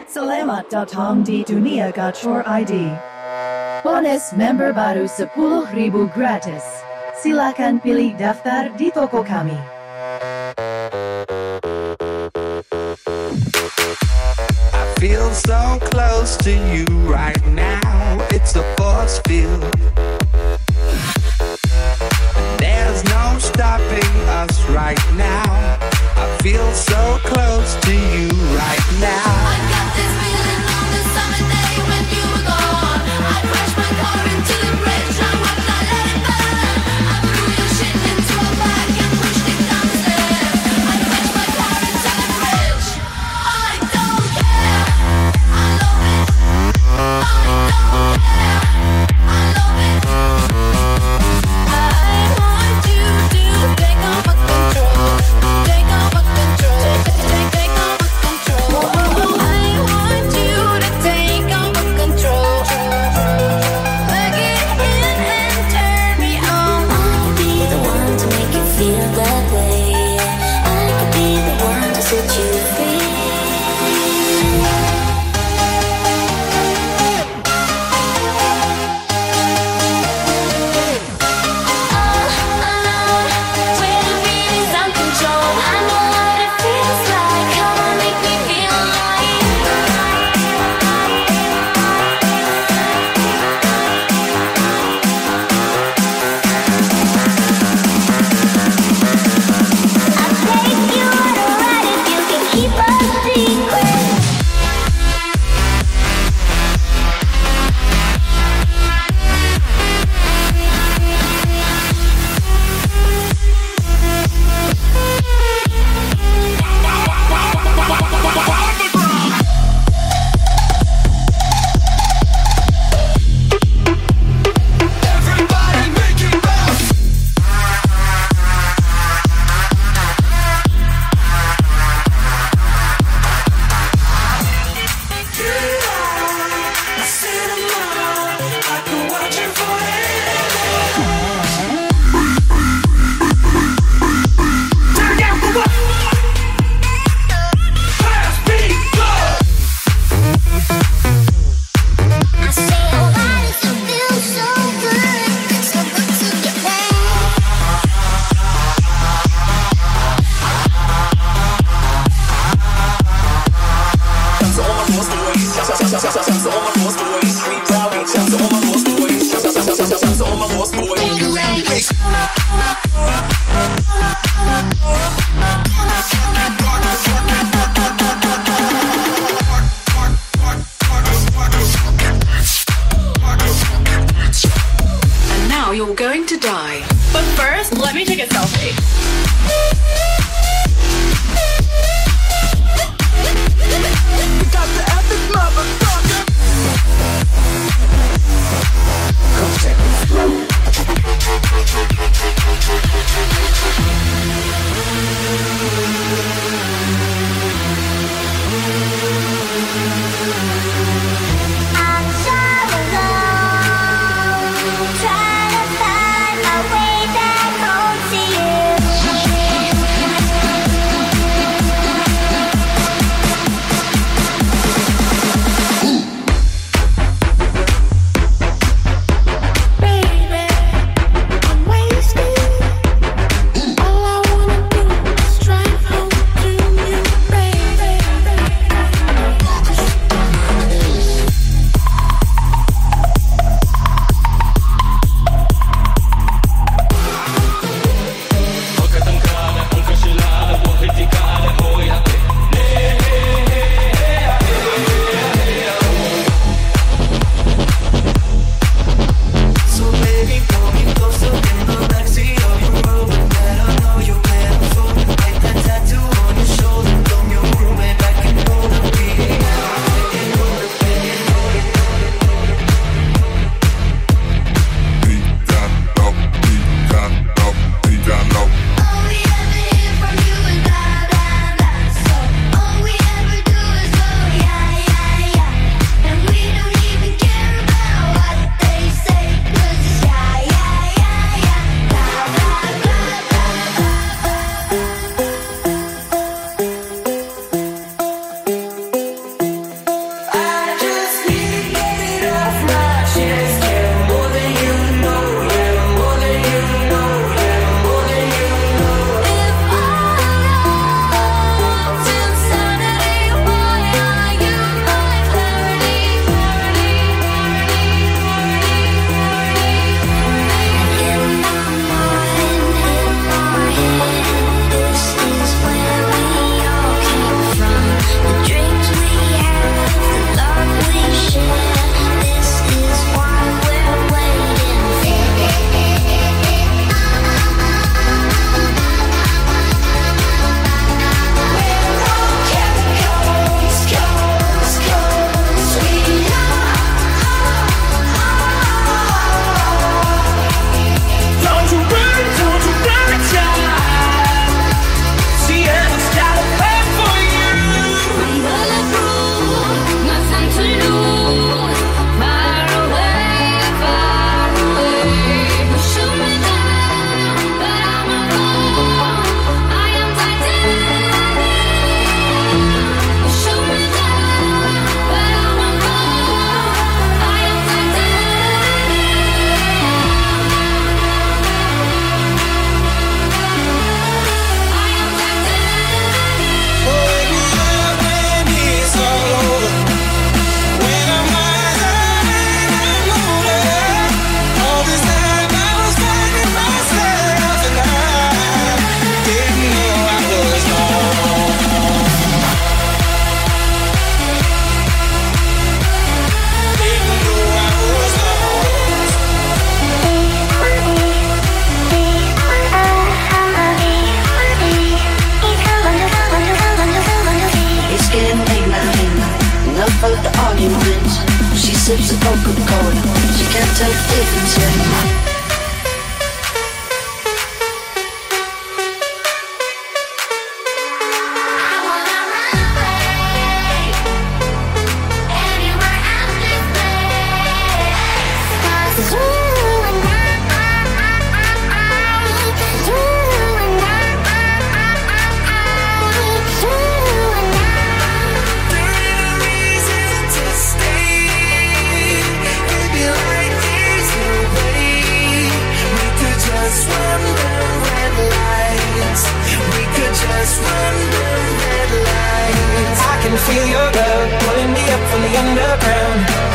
Selamat datang di Dunia Gacor ID. Bonus member baru 10.000 gratis. Silakan pilih daftar di toko kami. I feel so close to you right now. It's a force field. There's no stopping us right now. I feel so close to you right now. I got this feeling on the summer day when you were gone. I crashed my car into the bridge. I would not let it burn. I threw your shit into a bag and pushed it down the stairs. I crashed my car into the bridge. I don't care. I love it. I don't care. I love it. I want you to take over control. Take over control. Take over control. I want you to take over control. Plug it in and turn me on. I could be the one to make you feel that way. I could be the one to set you free. You're going to die. But first, let me take a selfie. We got the epic motherfucker. Coca-Cola. She can't tell the difference yet. Feel your love pulling me up from the underground.